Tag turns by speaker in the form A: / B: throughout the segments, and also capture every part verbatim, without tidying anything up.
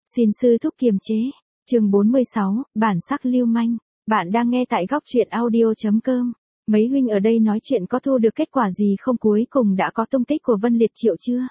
A: Xin sư thúc kiềm chế. Chương bốn mươi sáu, bản sắc lưu manh. Bạn đang nghe tại góc truyện audio chấm com. Mấy huynh ở đây nói chuyện có thu được kết quả gì không, cuối cùng đã có tung tích của Vân Liệt Triệu chưa?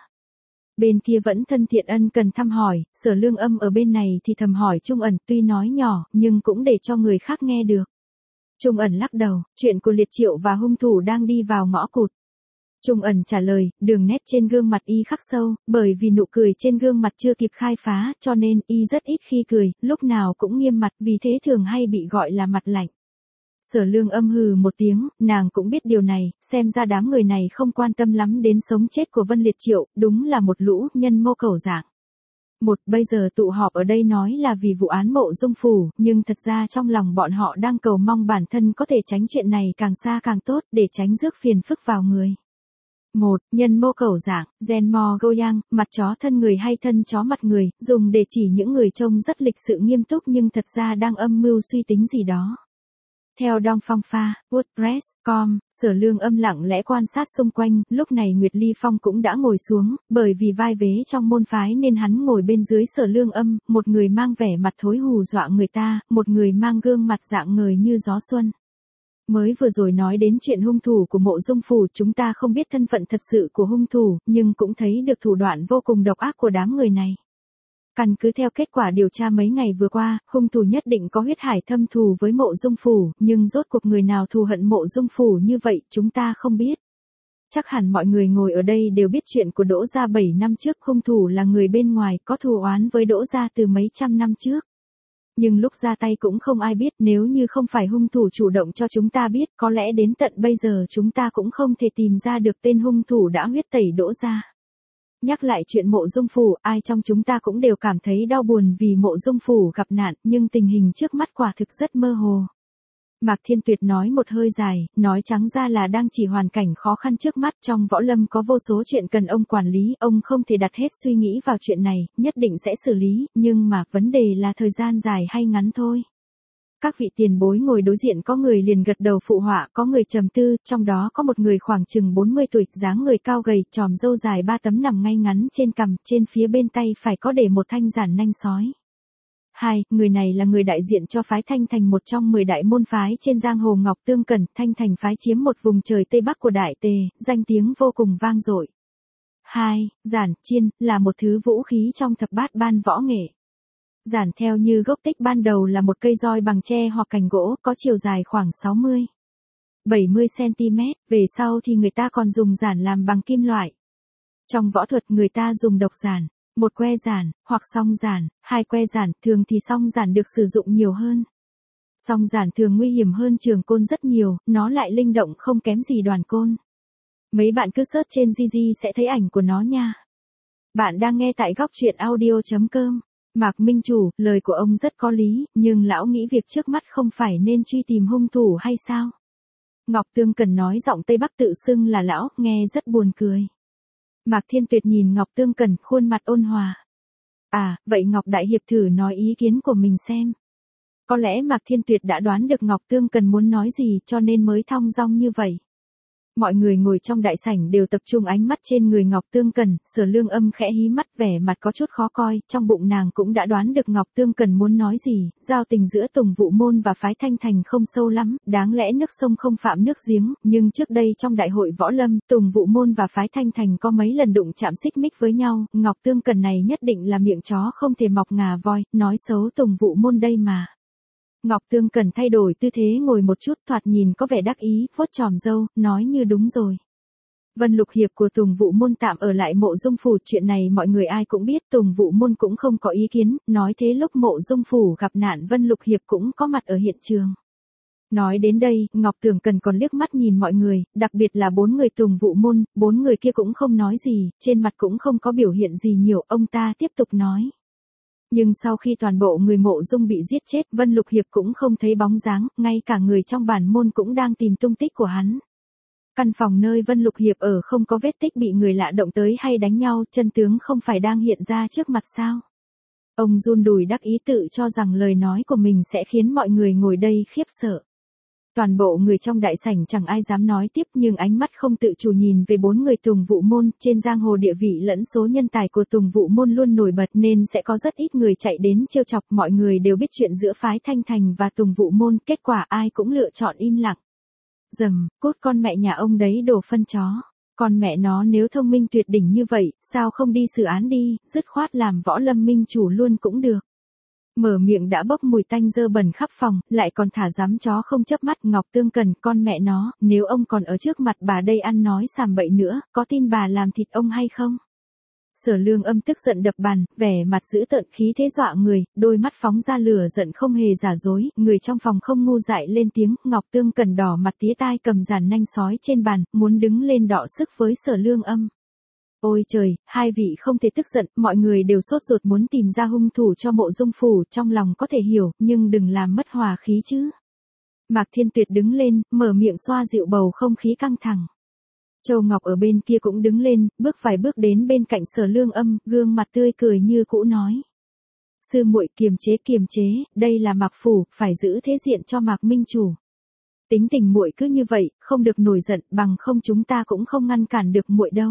A: Bên kia vẫn thân thiện ân cần thăm hỏi, Sở Lương Âm ở bên này thì thầm hỏi Trung Ẩn, tuy nói nhỏ nhưng cũng để cho người khác nghe được. Trung Ẩn lắc đầu, chuyện của Liệt Triệu và hung thủ đang đi vào ngõ cụt. Trung Ẩn trả lời, đường nét trên gương mặt y khắc sâu, bởi vì nụ cười trên gương mặt chưa kịp khai phá, cho nên y rất ít khi cười, lúc nào cũng nghiêm mặt, vì thế thường hay bị gọi là mặt lạnh. Sở Lương Âm hừ một tiếng, nàng cũng biết điều này, xem ra đám người này không quan tâm lắm đến sống chết của Vân Liệt Triệu, đúng là một lũ nhân mô cẩu dạng. Một, bây giờ tụ họp ở đây nói là vì vụ án Mộ Dung Phủ, nhưng thật ra trong lòng bọn họ đang cầu mong bản thân có thể tránh chuyện này càng xa càng tốt, để tránh rước phiền phức vào người. Một, nhân mô cẩu dạng, gen mo goyang, mặt chó thân người hay thân chó mặt người, dùng để chỉ những người trông rất lịch sự nghiêm túc nhưng thật ra đang âm mưu suy tính gì đó. Theo Dong Phong Pha, WordPress chấm com, Sở Lương Âm lặng lẽ quan sát xung quanh, lúc này Nguyệt Ly Phong cũng đã ngồi xuống, bởi vì vai vế trong môn phái nên hắn ngồi bên dưới Sở Lương Âm, một người mang vẻ mặt thối hù dọa người ta, một người mang gương mặt dạng ngời như gió xuân. Mới vừa rồi nói đến chuyện hung thủ của Mộ Dung Phủ, chúng ta không biết thân phận thật sự của hung thủ, nhưng cũng thấy được thủ đoạn vô cùng độc ác của đám người này. Căn cứ theo kết quả điều tra mấy ngày vừa qua, hung thủ nhất định có huyết hải thâm thù với Mộ Dung Phủ, nhưng rốt cuộc người nào thù hận Mộ Dung Phủ như vậy, chúng ta không biết. Chắc hẳn mọi người ngồi ở đây đều biết chuyện của Đỗ Gia bảy năm trước, hung thủ là người bên ngoài, có thù oán với Đỗ Gia từ mấy trăm năm trước. Nhưng lúc ra tay cũng không ai biết, nếu như không phải hung thủ chủ động cho chúng ta biết, có lẽ đến tận bây giờ chúng ta cũng không thể tìm ra được tên hung thủ đã huyết tẩy Đỗ Gia. Nhắc lại chuyện Mộ Dung Phủ, ai trong chúng ta cũng đều cảm thấy đau buồn vì Mộ Dung Phủ gặp nạn, nhưng tình hình trước mắt quả thực rất mơ hồ. Mạc Thiên Tuyệt nói một hơi dài, nói trắng ra là đang chỉ hoàn cảnh khó khăn trước mắt, trong võ lâm có vô số chuyện cần ông quản lý, ông không thể đặt hết suy nghĩ vào chuyện này, nhất định sẽ xử lý, nhưng mà vấn đề là thời gian dài hay ngắn thôi. Các vị tiền bối ngồi đối diện có người liền gật đầu phụ họa, có người trầm tư, trong đó có một người khoảng chừng bốn mươi tuổi, dáng người cao gầy, tròm râu dài ba tấm nằm ngay ngắn trên cằm, trên phía bên tay phải có để một thanh giản nanh sói. Hai, người này là người đại diện cho phái Thanh Thành, một trong mười đại môn phái trên giang hồ Ngọc Tương Cẩn. Thanh Thành phái chiếm một vùng trời tây bắc của Đại Tề, danh tiếng vô cùng vang dội. Hai, giản, chiên, là một thứ vũ khí trong thập bát ban võ nghệ. Giản theo như gốc tích ban đầu là một cây roi bằng tre hoặc cành gỗ, có chiều dài khoảng sáu mươi đến bảy mươi xăng-ti-mét, về sau thì người ta còn dùng giản làm bằng kim loại. Trong võ thuật người ta dùng độc giản, một que giản, hoặc song giản, hai que giản, thường thì song giản được sử dụng nhiều hơn. Song giản thường nguy hiểm hơn trường côn rất nhiều, nó lại linh động không kém gì đoàn côn. Mấy bạn cứ search trên Gigi sẽ thấy ảnh của nó nha. Bạn đang nghe tại góc truyện audio chấm com. Mạc Minh Chủ, lời của ông rất có lý, nhưng lão nghĩ việc trước mắt không phải nên truy tìm hung thủ hay sao? Ngọc Tương Cần nói giọng Tây Bắc tự xưng là lão, nghe rất buồn cười. Mạc Thiên Tuyệt nhìn Ngọc Tương Cần, khuôn mặt ôn hòa. À, vậy Ngọc Đại Hiệp thử nói ý kiến của mình xem. Có lẽ Mạc Thiên Tuyệt đã đoán được Ngọc Tương Cần muốn nói gì cho nên mới thong dong như vậy. Mọi người ngồi trong đại sảnh đều tập trung ánh mắt trên người Ngọc Tương Cần, Sở Lương Âm khẽ hí mắt, vẻ mặt có chút khó coi, trong bụng nàng cũng đã đoán được Ngọc Tương Cần muốn nói gì, giao tình giữa Tùng Vũ Môn và phái Thanh Thành không sâu lắm, đáng lẽ nước sông không phạm nước giếng, nhưng trước đây trong đại hội võ lâm, Tùng Vũ Môn và phái Thanh Thành có mấy lần đụng chạm xích mích với nhau, Ngọc Tương Cần này nhất định là miệng chó không thể mọc ngà voi, nói xấu Tùng Vũ Môn đây mà. Ngọc Tương Cần thay đổi tư thế ngồi một chút, thoạt nhìn có vẻ đắc ý, vuốt chòm râu, nói như đúng rồi. Vân Lục Hiệp của Tùng Vũ Môn tạm ở lại Mộ Dung Phủ, chuyện này mọi người ai cũng biết, Tùng Vũ Môn cũng không có ý kiến, nói thế lúc Mộ Dung Phủ gặp nạn Vân Lục Hiệp cũng có mặt ở hiện trường. Nói đến đây, Ngọc Tương Cần còn liếc mắt nhìn mọi người, đặc biệt là bốn người Tùng Vũ Môn, bốn người kia cũng không nói gì, trên mặt cũng không có biểu hiện gì nhiều, ông ta tiếp tục nói. Nhưng sau khi toàn bộ người Mộ Dung bị giết chết, Vân Lục Hiệp cũng không thấy bóng dáng, ngay cả người trong bản môn cũng đang tìm tung tích của hắn. Căn phòng nơi Vân Lục Hiệp ở không có vết tích bị người lạ động tới hay đánh nhau, chân tướng không phải đang hiện ra trước mặt sao? Ông run đùi đắc ý tự cho rằng lời nói của mình sẽ khiến mọi người ngồi đây khiếp sợ. Toàn bộ người trong đại sảnh chẳng ai dám nói tiếp, nhưng ánh mắt không tự chủ nhìn về bốn người Tùng Vũ Môn, trên giang hồ địa vị lẫn số nhân tài của Tùng Vũ Môn luôn nổi bật nên sẽ có rất ít người chạy đến trêu chọc, mọi người đều biết chuyện giữa phái Thanh Thành và Tùng Vũ Môn, kết quả ai cũng lựa chọn im lặng. Dầm, cốt con mẹ nhà ông đấy đồ phân chó. Con mẹ nó nếu thông minh tuyệt đỉnh như vậy, sao không đi xử án đi, dứt khoát làm võ lâm minh chủ luôn cũng được. Mở miệng đã bốc mùi tanh dơ bẩn khắp phòng, lại còn thả dám chó không chớp mắt. Ngọc Tương Cần, con mẹ nó, nếu ông còn ở trước mặt bà đây ăn nói sàm bậy nữa, có tin bà làm thịt ông hay không? Sở Lương Âm tức giận đập bàn, vẻ mặt dữ tợn khí thế dọa người, đôi mắt phóng ra lửa giận không hề giả dối, người trong phòng không ngu dại lên tiếng. Ngọc Tương Cần đỏ mặt tía tai cầm giàn nanh sói trên bàn, muốn đứng lên đọ sức với Sở Lương Âm. Ôi trời, hai vị không thể tức giận, mọi người đều sốt ruột muốn tìm ra hung thủ cho Mộ Dung phủ, trong lòng có thể hiểu, nhưng đừng làm mất hòa khí chứ. Mạc Thiên Tuyệt đứng lên, mở miệng xoa dịu bầu không khí căng thẳng. Châu Ngọc ở bên kia cũng đứng lên, bước vài bước đến bên cạnh Sở Lương Âm, gương mặt tươi cười như cũ nói. Sư muội kiềm chế kiềm chế, đây là Mạc phủ, phải giữ thế diện cho Mạc minh chủ. Tính tình muội cứ như vậy, không được nổi giận, bằng không chúng ta cũng không ngăn cản được muội đâu.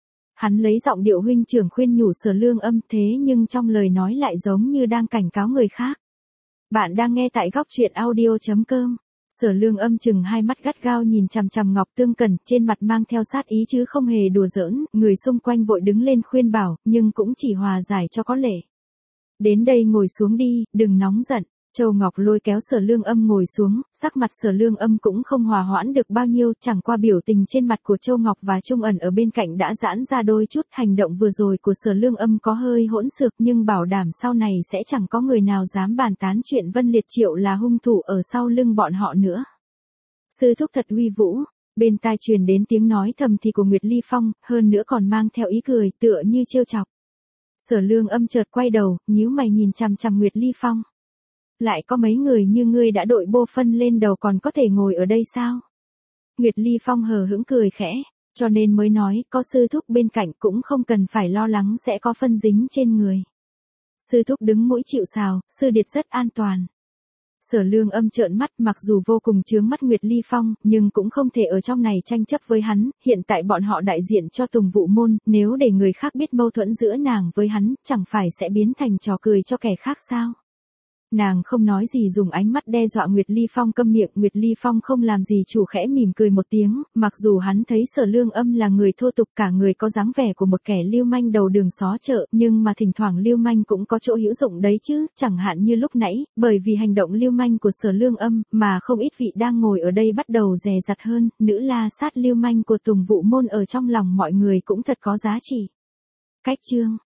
A: Hắn lấy giọng điệu huynh trưởng khuyên nhủ Sở Lương Âm, thế nhưng trong lời nói lại giống như đang cảnh cáo người khác. Bạn đang nghe tại góc truyện audio chấm com. Sở Lương Âm chừng hai mắt gắt gao nhìn chằm chằm Ngọc Tương Cần, trên mặt mang theo sát ý chứ không hề đùa giỡn, người xung quanh vội đứng lên khuyên bảo, nhưng cũng chỉ hòa giải cho có lệ. Đến đây ngồi xuống đi, đừng nóng giận. Châu Ngọc lôi kéo Sở Lương Âm ngồi xuống, sắc mặt Sở Lương Âm cũng không hòa hoãn được bao nhiêu, chẳng qua biểu tình trên mặt của Châu Ngọc và Trung Ẩn ở bên cạnh đã giãn ra đôi chút. Hành động vừa rồi của Sở Lương Âm có hơi hỗn xược, nhưng bảo đảm sau này sẽ chẳng có người nào dám bàn tán chuyện Vân Liệt Triệu là hung thủ ở sau lưng bọn họ nữa. Sư thúc thật uy vũ. Bên tai truyền đến tiếng nói thầm thì của Nguyệt Ly Phong, hơn nữa còn mang theo ý cười, tựa như trêu chọc. Sở Lương Âm chợt quay đầu, nhíu mày nhìn chằm chằm Nguyệt Ly Phong. Lại có mấy người như ngươi đã đội bô phân lên đầu còn có thể ngồi ở đây sao? Nguyệt Ly Phong hờ hững cười khẽ, cho nên mới nói, có sư thúc bên cạnh cũng không cần phải lo lắng sẽ có phân dính trên người. Sư thúc đứng mũi chịu sào, sư điệt rất an toàn. Sở Lương Âm trợn mắt, mặc dù vô cùng chướng mắt Nguyệt Ly Phong, nhưng cũng không thể ở trong này tranh chấp với hắn, hiện tại bọn họ đại diện cho Tùng Vũ Môn, nếu để người khác biết mâu thuẫn giữa nàng với hắn, chẳng phải sẽ biến thành trò cười cho kẻ khác sao? Nàng không nói gì, dùng ánh mắt đe dọa Nguyệt Ly Phong câm miệng. Nguyệt Ly Phong không làm gì chủ, khẽ mỉm cười một tiếng, mặc dù hắn thấy Sở Lương Âm là người thô tục, cả người có dáng vẻ của một kẻ lưu manh đầu đường xó chợ, nhưng mà thỉnh thoảng lưu manh cũng có chỗ hữu dụng đấy chứ, chẳng hạn như lúc nãy, bởi vì hành động lưu manh của Sở Lương Âm, mà không ít vị đang ngồi ở đây bắt đầu dè dặt hơn, nữ la sát lưu manh của Tùng Vũ Môn ở trong lòng mọi người cũng thật có giá trị. Cách chương